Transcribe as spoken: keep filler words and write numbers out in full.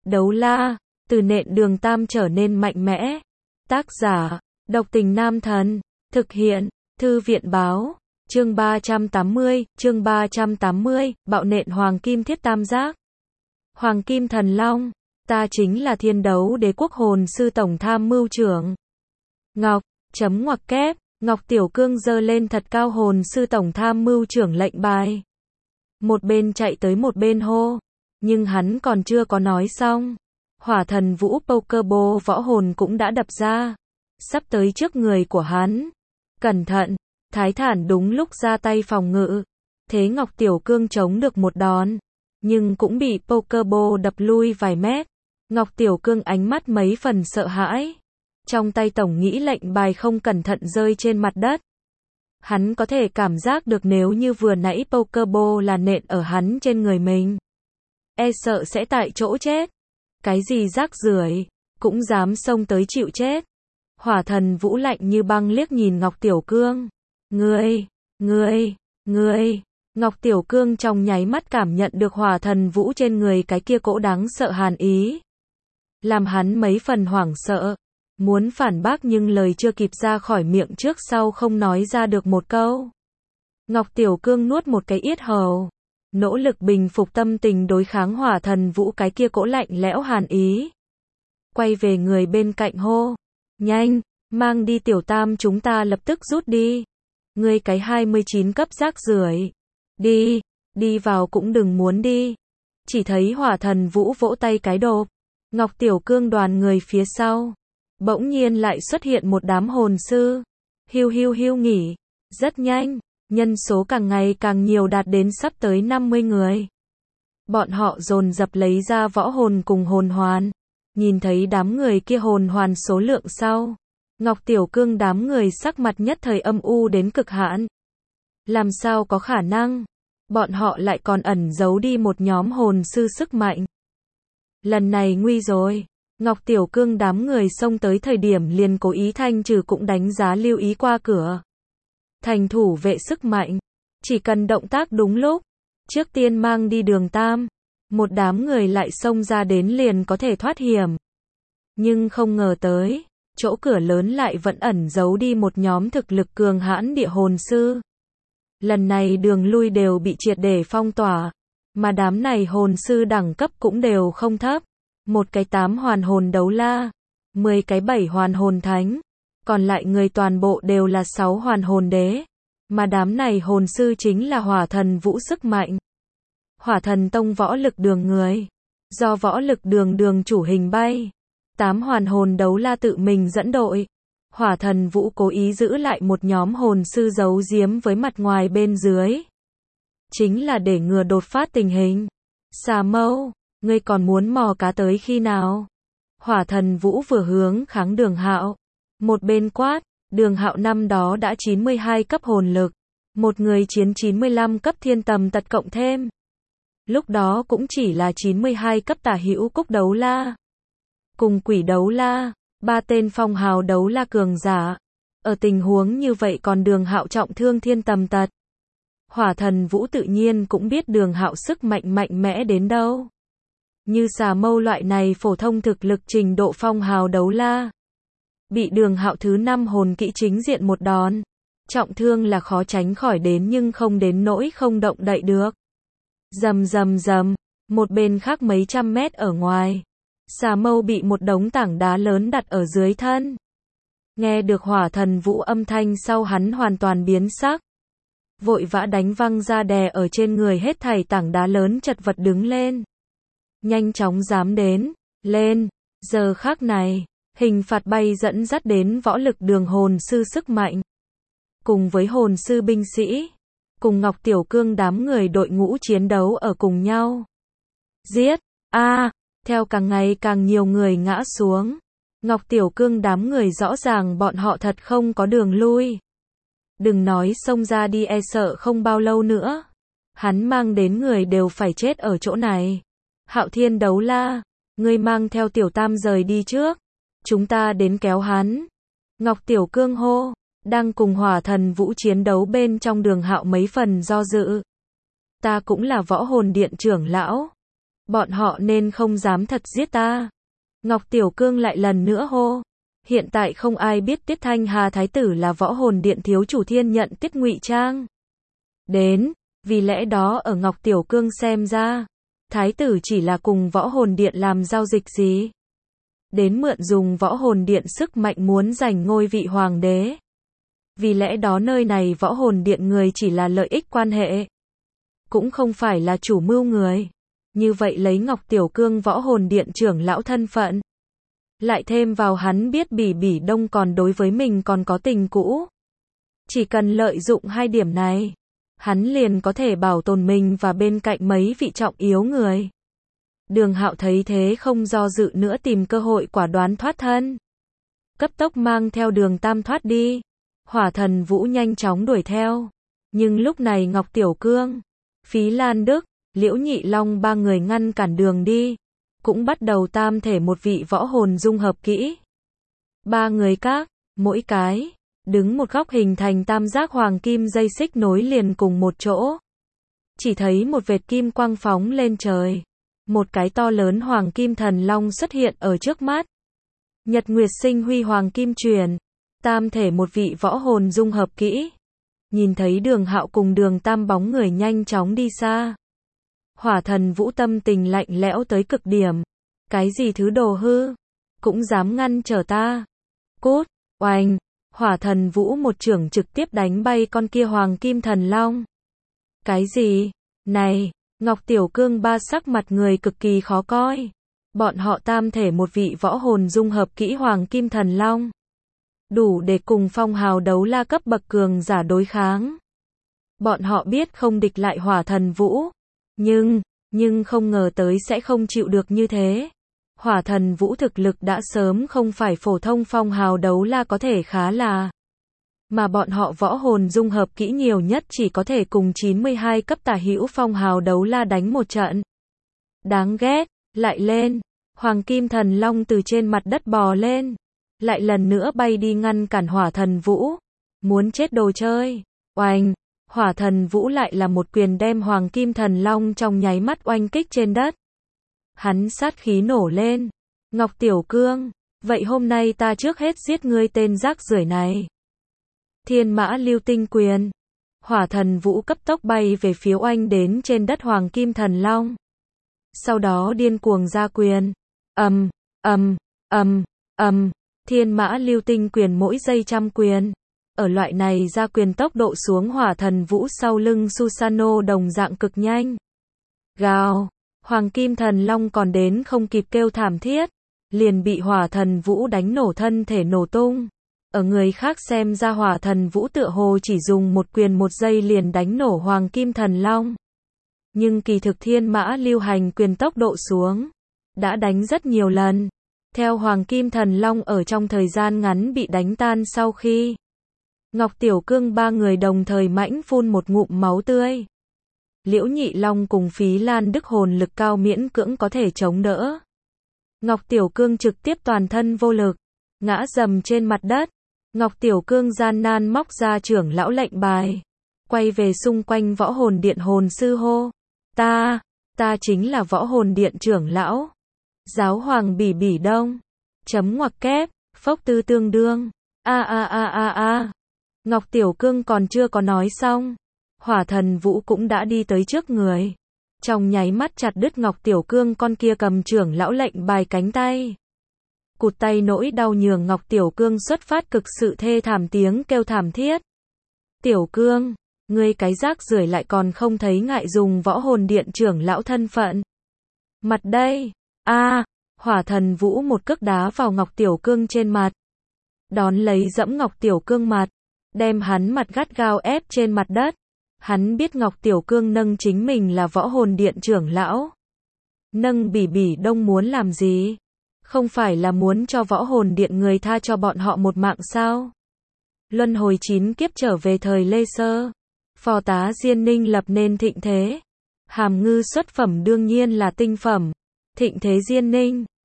Đấu la, từ nện đường tam trở nên mạnh mẽ. Tác giả, độc tình nam thần. Thực hiện, thư viện báo. Chương ba trăm tám mươi, chương ba trăm tám mươi, bạo nện hoàng kim thiết tam giác. Hoàng kim thần long, ta chính là thiên đấu đế quốc hồn sư tổng tham mưu trưởng. Ngọc, chấm ngoặc kép, Ngọc Tiểu Cương giơ lên thật cao hồn sư tổng tham mưu trưởng lệnh bài. Một bên chạy tới một bên hô, nhưng hắn còn chưa có nói xong. Hỏa thần vũ Pokeball võ hồn cũng đã đập ra, sắp tới trước người của hắn. Cẩn thận, Thái Thản đúng lúc ra tay phòng ngự. Thế Ngọc Tiểu Cương chống được một đòn, nhưng cũng bị Pokeball đập lui vài mét. Ngọc Tiểu Cương ánh mắt mấy phần sợ hãi. Trong tay tổng nghĩ lệnh bài không cẩn thận rơi trên mặt đất. Hắn có thể cảm giác được nếu như vừa nãy Pokeball là nện ở hắn trên người mình, e sợ sẽ tại chỗ chết. Cái gì rác rưởi, cũng dám xông tới chịu chết. Hỏa thần vũ lạnh như băng liếc nhìn Ngọc Tiểu Cương. Ngươi, ngươi, ngươi. Ngọc Tiểu Cương trong nháy mắt cảm nhận được hỏa thần vũ trên người cái kia cỗ đáng sợ hàn ý. Làm hắn mấy phần hoảng sợ. Muốn phản bác nhưng lời chưa kịp ra khỏi miệng trước sau không nói ra được một câu. Ngọc Tiểu Cương nuốt một cái yết hầu. Nỗ lực bình phục tâm tình đối kháng hỏa thần vũ cái kia cỗ lạnh lẽo hàn ý. Quay về người bên cạnh hô. Nhanh, mang đi tiểu tam chúng ta lập tức rút đi. Ngươi cái hai mươi chín cấp rác rưởi. Đi, đi vào cũng đừng muốn đi. Chỉ thấy hỏa thần vũ vỗ tay cái đột. Ngọc Tiểu Cương đoàn người phía sau. Bỗng nhiên lại xuất hiện một đám hồn sư. Hiu hiu hiu nghỉ. Rất nhanh, nhân số càng ngày càng nhiều đạt đến sắp tới năm mươi người. Bọn họ dồn dập lấy ra võ hồn cùng hồn hoàn. Nhìn thấy đám người kia hồn hoàn số lượng sau. Ngọc Tiểu Cương đám người sắc mặt nhất thời âm u đến cực hạn. Làm sao có khả năng? Bọn họ lại còn ẩn giấu đi một nhóm hồn sư sức mạnh. Lần này nguy rồi. Ngọc Tiểu Cương đám người xông tới thời điểm liền cố ý thanh trừ cũng đánh giá lưu ý qua cửa. Thành thủ vệ sức mạnh. Chỉ cần động tác đúng lúc. Trước tiên mang đi đường tam. Một đám người lại xông ra đến liền có thể thoát hiểm. Nhưng không ngờ tới. Chỗ cửa lớn lại vẫn ẩn giấu đi một nhóm thực lực cường hãn địa hồn sư. Lần này đường lui đều bị triệt để phong tỏa. Mà đám này hồn sư đẳng cấp cũng đều không thấp. Một cái tám hoàn hồn đấu la, mười cái bảy hoàn hồn thánh, còn lại người toàn bộ đều là sáu hoàn hồn đế. Mà đám này hồn sư chính là hỏa thần vũ sức mạnh. Hỏa thần tông võ lực đường người. Do võ lực đường đường chủ hình bay. Tám hoàn hồn đấu la tự mình dẫn đội. Hỏa thần vũ cố ý giữ lại một nhóm hồn sư giấu giếm với mặt ngoài bên dưới. Chính là để ngừa đột phát tình hình. Xà mâu, ngươi còn muốn mò cá tới khi nào? Hỏa thần vũ vừa hướng kháng Đường Hạo. Một bên quát, Đường Hạo năm đó đã chín mươi hai cấp hồn lực. Một người chiến chín mươi lăm cấp thiên tầm tật cộng thêm. Lúc đó cũng chỉ là chín mươi hai cấp tả hữu cúc đấu la. Cùng quỷ đấu la, ba tên phong hào đấu la cường giả. Ở tình huống như vậy còn Đường Hạo trọng thương thiên tầm tật. Hỏa thần vũ tự nhiên cũng biết Đường Hạo sức mạnh mạnh mẽ đến đâu. Như xà mâu loại này phổ thông thực lực trình độ phong hào đấu la. Bị Đường Hạo thứ năm hồn kỹ chính diện một đòn. Trọng thương là khó tránh khỏi đến nhưng không đến nỗi không động đậy được. Rầm rầm rầm, một bên khác mấy trăm mét ở ngoài. Xà mâu bị một đống tảng đá lớn đặt ở dưới thân. Nghe được hỏa thần vũ âm thanh sau hắn hoàn toàn biến sắc. Vội vã đánh văng ra đè ở trên người hết thảy tảng đá lớn chật vật đứng lên. Nhanh chóng dám đến, lên, giờ khắc này, hình phạt bay dẫn dắt đến võ lực đường hồn sư sức mạnh. Cùng với hồn sư binh sĩ, cùng Ngọc Tiểu Cương đám người đội ngũ chiến đấu ở cùng nhau. Giết, a à, theo càng ngày càng nhiều người ngã xuống. Ngọc Tiểu Cương đám người rõ ràng bọn họ thật không có đường lui. Đừng nói xông ra đi e sợ không bao lâu nữa. Hắn mang đến người đều phải chết ở chỗ này. Hạo Thiên đấu la, ngươi mang theo tiểu tam rời đi trước. Chúng ta đến kéo hắn. Ngọc Tiểu Cương hô, đang cùng hỏa thần vũ chiến đấu bên trong Đường Hạo mấy phần do dự. Ta cũng là võ hồn điện trưởng lão. Bọn họ nên không dám thật giết ta. Ngọc Tiểu Cương lại lần nữa hô. Hiện tại không ai biết Tiết Thanh Hà Thái tử là Võ Hồn Điện thiếu chủ Thiên Nhận Tiết ngụy trang đến, vì lẽ đó ở Ngọc Tiểu Cương xem ra, Thái tử chỉ là cùng Võ Hồn Điện làm giao dịch gì. Đến mượn dùng Võ Hồn Điện sức mạnh muốn giành ngôi vị hoàng đế. Vì lẽ đó nơi này Võ Hồn Điện người chỉ là lợi ích quan hệ. Cũng không phải là chủ mưu người. Như vậy lấy Ngọc Tiểu Cương Võ Hồn Điện trưởng lão thân phận. Lại thêm vào hắn biết Bỉ Bỉ Đông còn đối với mình còn có tình cũ. Chỉ cần lợi dụng hai điểm này, hắn liền có thể bảo tồn mình và bên cạnh mấy vị trọng yếu người. Đường Hạo thấy thế không do dự nữa tìm cơ hội quả đoán thoát thân. Cấp tốc mang theo Đường Tam thoát đi. Hỏa Thần Vũ nhanh chóng đuổi theo. Nhưng lúc này Ngọc Tiểu Cương, Phí Lan Đức, Liễu Nhị Long ba người ngăn cản đường đi. Cũng bắt đầu tam thể một vị võ hồn dung hợp kỹ. Ba người các, mỗi cái, đứng một góc hình thành tam giác hoàng kim dây xích nối liền cùng một chỗ. Chỉ thấy một vệt kim quang phóng lên trời. Một cái to lớn hoàng kim thần long xuất hiện ở trước mắt. Nhật Nguyệt Sinh Huy Hoàng Kim Truyền. Tam thể một vị võ hồn dung hợp kỹ. Nhìn thấy Đường Hạo cùng Đường Tam bóng người nhanh chóng đi xa. Hỏa Thần Vũ tâm tình lạnh lẽo tới cực điểm. Cái gì thứ đồ hư, cũng dám ngăn trở ta. Cút, oanh, Hỏa Thần Vũ một chưởng trực tiếp đánh bay con kia Hoàng Kim Thần Long. Cái gì? Này, Ngọc Tiểu Cương ba sắc mặt người cực kỳ khó coi. Bọn họ tam thể một vị võ hồn dung hợp kỹ Hoàng Kim Thần Long. Đủ để cùng phong hào đấu la cấp bậc cường giả đối kháng. Bọn họ biết không địch lại Hỏa Thần Vũ. Nhưng, nhưng không ngờ tới sẽ không chịu được như thế. Hỏa Thần Vũ thực lực đã sớm không phải phổ thông phong hào đấu la có thể khá là. Mà bọn họ võ hồn dung hợp kỹ nhiều nhất chỉ có thể cùng chín mươi hai cấp tả hữu phong hào đấu la đánh một trận. Đáng ghét, lại lên. Hoàng Kim Thần Long từ trên mặt đất bò lên. Lại lần nữa bay đi ngăn cản Hỏa Thần Vũ. Muốn chết đồ chơi. Oanh. Hỏa Thần Vũ lại là một quyền đem Hoàng Kim Thần Long trong nháy mắt oanh kích trên đất. Hắn sát khí nổ lên. Ngọc Tiểu Cương, vậy hôm nay ta trước hết giết ngươi tên rác rưởi này. Thiên Mã Lưu Tinh Quyền. Hỏa Thần Vũ cấp tốc bay về phía oanh đến trên đất Hoàng Kim Thần Long. Sau đó điên cuồng ra quyền. Ầm, ầm, ầm, ầm. Thiên Mã Lưu Tinh Quyền mỗi giây trăm quyền. Ở loại này ra quyền tốc độ xuống Hỏa Thần Vũ sau lưng Susano đồng dạng cực nhanh. Gào, Hoàng Kim Thần Long còn đến không kịp kêu thảm thiết, liền bị Hỏa Thần Vũ đánh nổ thân thể nổ tung. Ở người khác xem ra Hỏa Thần Vũ tựa hồ chỉ dùng một quyền một giây liền đánh nổ Hoàng Kim Thần Long. Nhưng kỳ thực Thiên Mã Lưu Hành quyền tốc độ xuống, đã đánh rất nhiều lần. Theo Hoàng Kim Thần Long ở trong thời gian ngắn bị đánh tan sau khi Ngọc Tiểu Cương ba người đồng thời mãnh phun một ngụm máu tươi. Liễu Nhị Long cùng Phí Lan Đức hồn lực cao miễn cưỡng có thể chống đỡ. Ngọc Tiểu Cương trực tiếp toàn thân vô lực, ngã dầm trên mặt đất. Ngọc Tiểu Cương gian nan móc ra trưởng lão lệnh bài, quay về xung quanh Võ Hồn Điện hồn sư hô. Ta, ta chính là Võ Hồn Điện trưởng lão. Giáo hoàng Bỉ Bỉ Đông. Chấm ngoặc kép, phốc tư tương đương. A a a a a. Ngọc Tiểu Cương còn chưa có nói xong. Hỏa Thần Vũ cũng đã đi tới trước người. Trong nháy mắt chặt đứt Ngọc Tiểu Cương con kia cầm trưởng lão lệnh bài cánh tay. Cụt tay nỗi đau nhường Ngọc Tiểu Cương xuất phát cực sự thê thảm tiếng kêu thảm thiết. Tiểu Cương, ngươi cái rác rưởi lại còn không thấy ngại dùng Võ Hồn Điện trưởng lão thân phận. Mặt đây, a à, Hỏa Thần Vũ một cước đá vào Ngọc Tiểu Cương trên mặt. Đón lấy dẫm Ngọc Tiểu Cương mặt, đem hắn mặt gắt gao ép trên mặt đất. Hắn biết Ngọc Tiểu Cương nâng chính mình là Võ Hồn Điện trưởng lão. Nâng Bỉ Bỉ Đông muốn làm gì? Không phải là muốn cho Võ Hồn Điện người tha cho bọn họ một mạng sao? Luân hồi chín kiếp trở về thời Lê Sơ. Phò tá Diên Ninh lập nên thịnh thế. Hàm ngư xuất phẩm đương nhiên là tinh phẩm. Thịnh thế Diên Ninh.